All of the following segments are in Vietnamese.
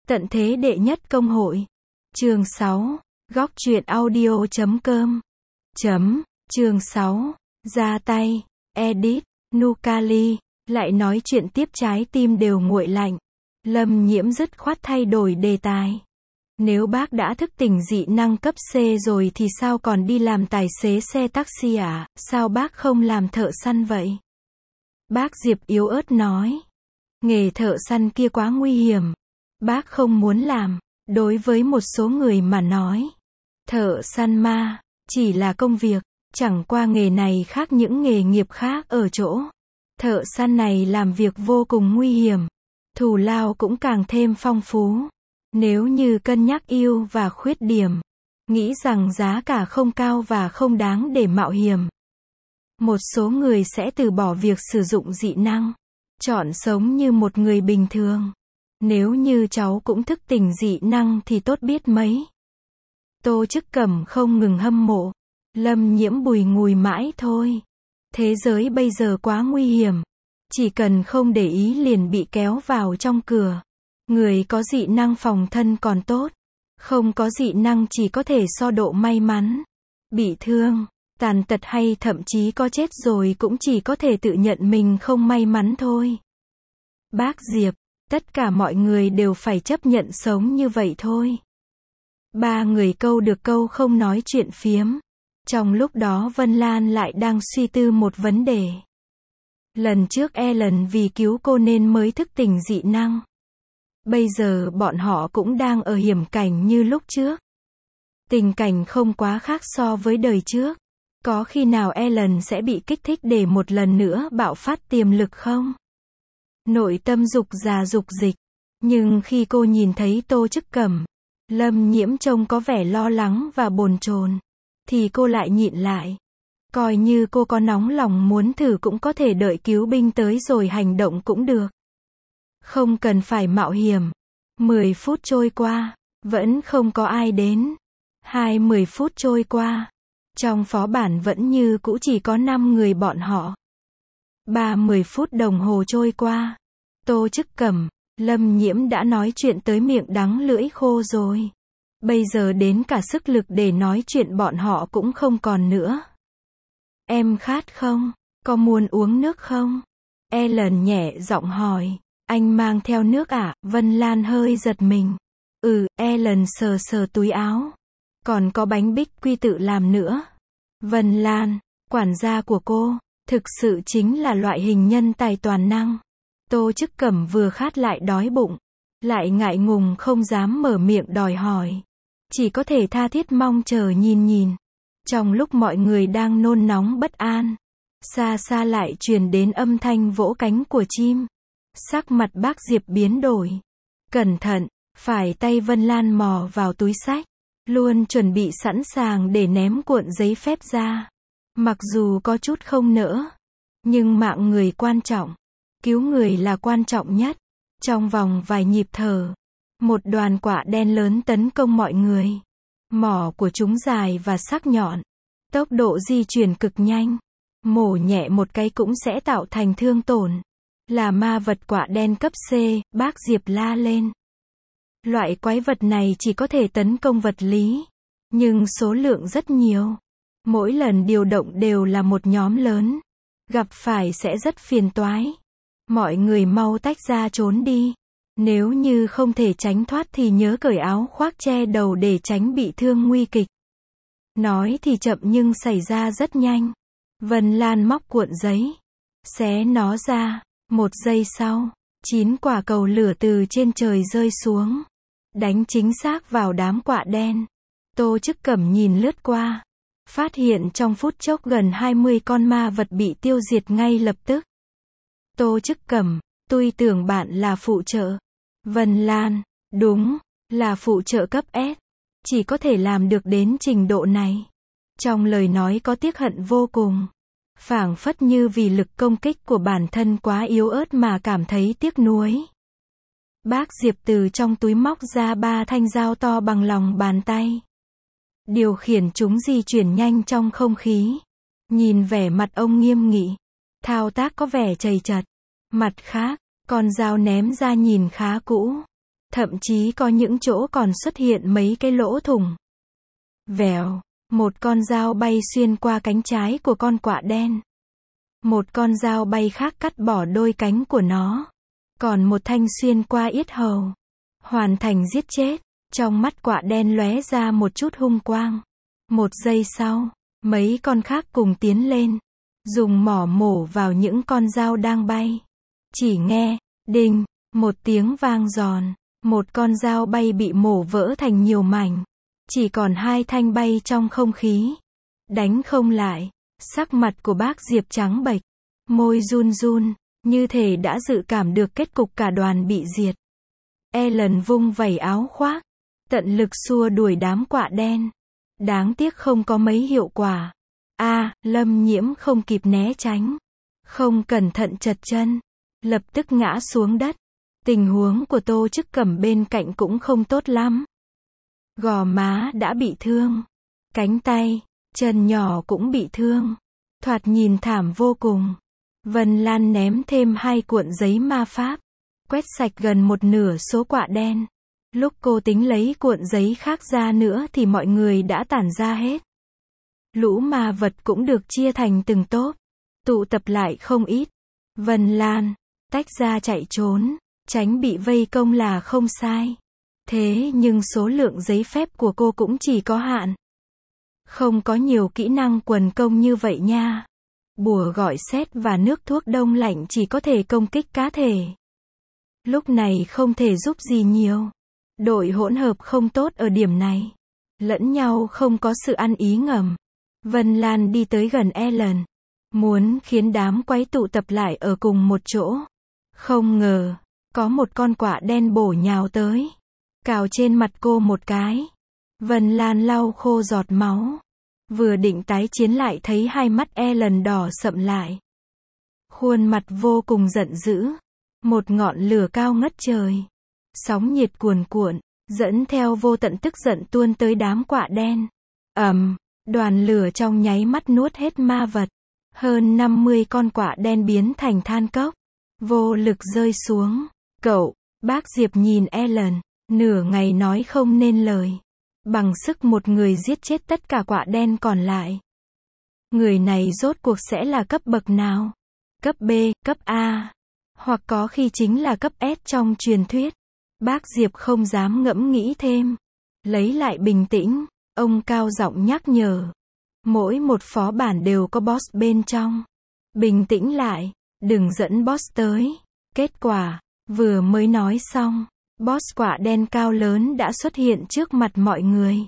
Tận thế đệ nhất công hội. Chương 6. Góc truyện audio.com. Chương 6. Ra tay. Edit. Nukali. Lại nói chuyện tiếp trái tim đều nguội lạnh. Lâm Nhiễm dứt khoát thay đổi đề tài. Nếu bác đã thức tỉnh dị năng cấp C rồi thì sao còn đi làm tài xế xe taxi à? Sao bác không làm thợ săn vậy? Bác Diệp yếu ớt nói. Nghề thợ săn kia quá nguy hiểm. Bác không muốn làm. Đối với một số người mà nói, thợ săn ma chỉ là công việc, chẳng qua nghề này khác những nghề nghiệp khác ở chỗ. Thợ săn này làm việc vô cùng nguy hiểm, thù lao cũng càng thêm phong phú. Nếu như cân nhắc ưu và khuyết điểm, nghĩ rằng giá cả không cao và không đáng để mạo hiểm. Một số người sẽ từ bỏ việc sử dụng dị năng, chọn sống như một người bình thường. Nếu như cháu cũng thức tỉnh dị năng thì tốt biết mấy. Tô Chức Cẩm không ngừng hâm mộ. Lâm Nhiễm bùi ngùi mãi thôi. Thế giới bây giờ quá nguy hiểm. Chỉ cần không để ý liền bị kéo vào trong cửa. Người có dị năng phòng thân còn tốt. Không có dị năng chỉ có thể so độ may mắn. Bị thương, tàn tật hay thậm chí có chết rồi cũng chỉ có thể tự nhận mình không may mắn thôi. Bác Diệp, tất cả mọi người đều phải chấp nhận sống như vậy thôi. Ba người câu được câu không nói chuyện phiếm. Trong lúc đó Vân Lan lại đang suy tư một vấn đề. Lần trước Ellen vì cứu cô nên mới thức tỉnh dị năng. Bây giờ bọn họ cũng đang ở hiểm cảnh như lúc trước. Tình cảnh không quá khác so với đời trước. Có khi nào Ellen sẽ bị kích thích để một lần nữa bạo phát tiềm lực không? Nội tâm dục già dục dịch. Nhưng khi cô nhìn thấy Tô Chức Cẩm, Lâm Nhiễm trông có vẻ lo lắng và bồn chồn, thì cô lại nhịn lại. Coi như cô có nóng lòng muốn thử cũng có thể đợi cứu binh tới rồi hành động cũng được. Không cần phải mạo hiểm. 10 phút trôi qua, vẫn không có ai đến. 20 phút trôi qua, trong phó bản vẫn như cũ chỉ có 5 người bọn họ. 30 phút đồng hồ trôi qua, Tô Chức Cẩm, Lâm Nhiễm đã nói chuyện tới miệng đắng lưỡi khô rồi. Bây giờ đến cả sức lực để nói chuyện bọn họ cũng không còn nữa. Em khát không? Có muốn uống nước không? Ellen nhẹ giọng hỏi. Anh mang theo nước à? Vân Lan hơi giật mình. Ellen sờ sờ túi áo. Còn có bánh bích quy tự làm nữa. Vân Lan, quản gia của cô, thực sự chính là loại hình nhân tài toàn năng. Tô Chức Cẩm vừa khát lại đói bụng, lại ngại ngùng không dám mở miệng đòi hỏi. Chỉ có thể tha thiết mong chờ nhìn. Trong lúc mọi người đang nôn nóng bất an, xa xa lại truyền đến âm thanh vỗ cánh của chim. Sắc mặt bác Diệp biến đổi. Cẩn thận, phải tay Vân Lan mò vào túi xách, luôn chuẩn bị sẵn sàng để ném cuộn giấy phép ra. Mặc dù có chút không nỡ, nhưng mạng người quan trọng. Cứu người là quan trọng nhất. Trong vòng vài nhịp thở, một đoàn quạ đen lớn tấn công mọi người. Mỏ của chúng dài và sắc nhọn. Tốc độ di chuyển cực nhanh. Mổ nhẹ một cái cũng sẽ tạo thành thương tổn. Là ma vật quạ đen cấp C, bác Diệp la lên. Loại quái vật này chỉ có thể tấn công vật lý. Nhưng số lượng rất nhiều. Mỗi lần điều động đều là một nhóm lớn. Gặp phải sẽ rất phiền toái. Mọi người mau tách ra trốn đi. Nếu như không thể tránh thoát thì nhớ cởi áo khoác che đầu để tránh bị thương nguy kịch. Nói thì chậm nhưng xảy ra rất nhanh. Vân Lan móc cuộn giấy, xé nó ra. 1 giây sau, 9 quả cầu lửa từ trên trời rơi xuống, đánh chính xác vào đám quạ đen. Tô Chức Cẩm nhìn lướt qua, phát hiện trong phút chốc gần 20 con ma vật bị tiêu diệt ngay lập tức. Tô Chức Cẩm, tôi tưởng bạn là phụ trợ. Vân Lan, đúng, là phụ trợ cấp S. Chỉ có thể làm được đến trình độ này. Trong lời nói có tiếc hận vô cùng. Phảng phất như vì lực công kích của bản thân quá yếu ớt mà cảm thấy tiếc nuối. Bác Diệp từ trong túi móc ra 3 thanh dao to bằng lòng bàn tay. Điều khiển chúng di chuyển nhanh trong không khí. Nhìn vẻ mặt ông nghiêm nghị. Thao tác có vẻ chầy chật. Mặt khác, con dao ném ra nhìn khá cũ. Thậm chí có những chỗ còn xuất hiện mấy cái lỗ thủng. Vèo, một con dao bay xuyên qua cánh trái của con quạ đen. Một con dao bay khác cắt bỏ đôi cánh của nó. Còn một thanh xuyên qua yết hầu. Hoàn thành giết chết. Trong mắt quạ đen lóe ra một chút hung quang. Một giây sau, mấy con khác cùng tiến lên. Dùng mỏ mổ vào những con dao đang bay. Chỉ nghe, đinh, một tiếng vang giòn. Một con dao bay bị mổ vỡ thành nhiều mảnh. Chỉ còn hai thanh bay trong không khí. Đánh không lại. Sắc mặt của bác Diệp trắng bệch. Môi run run, như thể đã dự cảm được kết cục cả đoàn bị diệt. Ellen vung vẩy áo khoác. Tận lực xua đuổi đám quạ đen. Đáng tiếc không có mấy hiệu quả. Lâm Nhiễm không kịp né tránh. Không cẩn thận trật chân. Lập tức ngã xuống đất. Tình huống của Tô Chức Cẩm bên cạnh cũng không tốt lắm. Gò má đã bị thương. Cánh tay, chân nhỏ cũng bị thương. Thoạt nhìn thảm vô cùng. Vân Lan ném thêm 2 cuộn giấy ma pháp. Quét sạch gần một nửa số quạ đen. Lúc cô tính lấy cuộn giấy khác ra nữa thì mọi người đã tản ra hết. Lũ ma vật cũng được chia thành từng tốp. Tụ tập lại không ít. Vân Lan, tách ra chạy trốn. Tránh bị vây công là không sai. Thế nhưng số lượng giấy phép của cô cũng chỉ có hạn. Không có nhiều kỹ năng quần công như vậy nha. Bùa gọi sét và nước thuốc đông lạnh chỉ có thể công kích cá thể. Lúc này không thể giúp gì nhiều. Đội hỗn hợp không tốt ở điểm này. Lẫn nhau không có sự ăn ý ngầm. Vân Lan đi tới gần Ellen. Muốn khiến đám quái tụ tập lại ở cùng một chỗ. Không ngờ, có một con quạ đen bổ nhào tới. Cào trên mặt cô một cái. Vân Lan lau khô giọt máu. Vừa định tái chiến lại thấy hai mắt Ellen đỏ sậm lại. Khuôn mặt vô cùng giận dữ. Một ngọn lửa cao ngất trời. Sóng nhiệt cuồn cuộn, dẫn theo vô tận tức giận tuôn tới đám quạ đen. Đoàn lửa trong nháy mắt nuốt hết ma vật. Hơn 50 con quạ đen biến thành than cốc. Vô lực rơi xuống. Cậu, bác Diệp nhìn Ellen, nửa ngày nói không nên lời. Bằng sức một người giết chết tất cả quạ đen còn lại. Người này rốt cuộc sẽ là cấp bậc nào? Cấp B, cấp A. Hoặc có khi chính là cấp S trong truyền thuyết. Bác Diệp không dám ngẫm nghĩ thêm. Lấy lại bình tĩnh, ông cao giọng nhắc nhở. Mỗi một phó bản đều có boss bên trong. Bình tĩnh lại, đừng dẫn boss tới. Kết quả, vừa mới nói xong, boss quạ đen cao lớn đã xuất hiện trước mặt mọi người.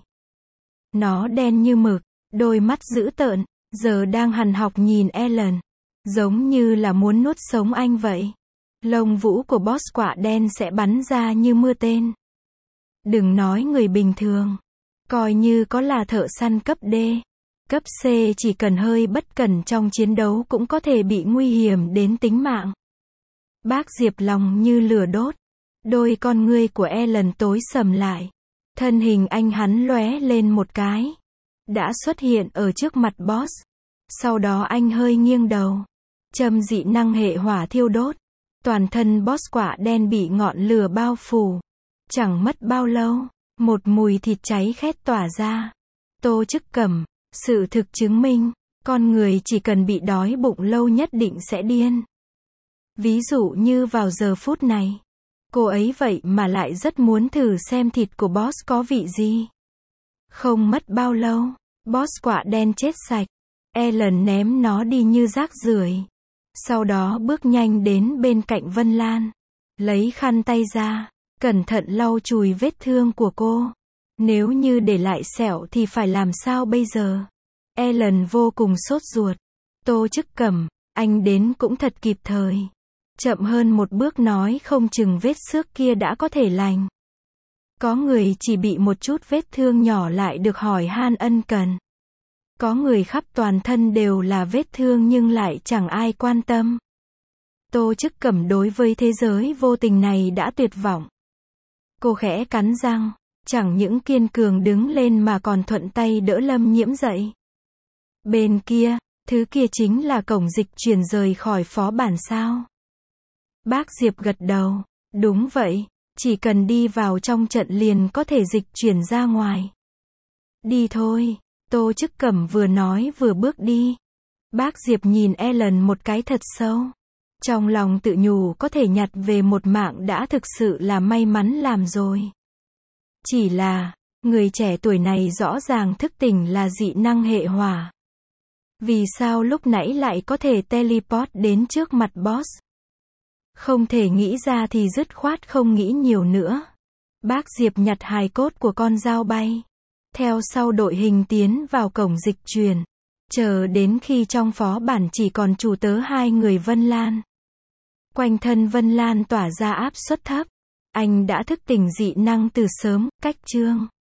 Nó đen như mực, đôi mắt dữ tợn, giờ đang hằn học nhìn Ellen. Giống như là muốn nuốt sống anh vậy. Lông vũ của boss quạ đen sẽ bắn ra như mưa tên. Đừng nói người bình thường. Coi như có là thợ săn cấp D, cấp C chỉ cần hơi bất cẩn trong chiến đấu cũng có thể bị nguy hiểm đến tính mạng. Bác Diệp lòng như lửa đốt. Đôi con ngươi của Ellen tối sầm lại. Thân hình anh hắn lóe lên một cái. Đã xuất hiện ở trước mặt boss. Sau đó anh hơi nghiêng đầu. Châm dị năng hệ hỏa thiêu đốt. Toàn thân boss quạ đen bị ngọn lửa bao phủ. Chẳng mất bao lâu, một mùi thịt cháy khét tỏa ra. Tô Chức Cẩm, sự thực chứng minh, con người chỉ cần bị đói bụng lâu nhất định sẽ điên. Ví dụ như vào giờ phút này, cô ấy vậy mà lại rất muốn thử xem thịt của boss có vị gì. Không mất bao lâu, boss quạ đen chết sạch. Ellen ném nó đi như rác rưởi. Sau đó bước nhanh đến bên cạnh Vân Lan. Lấy khăn tay ra, cẩn thận lau chùi vết thương của cô. Nếu như để lại sẹo thì phải làm sao bây giờ? Ellen vô cùng sốt ruột. Tô Chức Cẩm, anh đến cũng thật kịp thời. Chậm hơn một bước nói không chừng vết xước kia đã có thể lành. Có người chỉ bị một chút vết thương nhỏ lại được hỏi han ân cần. Có người khắp toàn thân đều là vết thương nhưng lại chẳng ai quan tâm. Tô Chức Cẩm đối với thế giới vô tình này đã tuyệt vọng. Cô khẽ cắn răng, chẳng những kiên cường đứng lên mà còn thuận tay đỡ Lâm Nhiễm dậy. Bên kia, thứ kia chính là cổng dịch chuyển rời khỏi phó bản sao? Bác Diệp gật đầu, đúng vậy, Chỉ cần đi vào trong trận liền có thể dịch chuyển ra ngoài. Đi thôi, Tô Chức Cẩm vừa nói vừa bước đi. Bác Diệp nhìn Ellen một cái thật sâu. Trong lòng tự nhủ có thể nhặt về một mạng đã thực sự là may mắn làm rồi. Chỉ là, người trẻ tuổi này rõ ràng thức tỉnh là dị năng hệ hỏa. Vì sao lúc nãy lại có thể teleport đến trước mặt boss? Không thể nghĩ ra thì dứt khoát không nghĩ nhiều nữa. Bác Diệp nhặt hài cốt của con dao bay. Theo sau đội hình tiến vào cổng dịch chuyển. Chờ đến khi trong phó bản chỉ còn chủ tớ hai người Vân Lan. Quanh thân Vân Lan tỏa ra áp suất thấp. Anh đã thức tỉnh dị năng từ sớm, cách chương.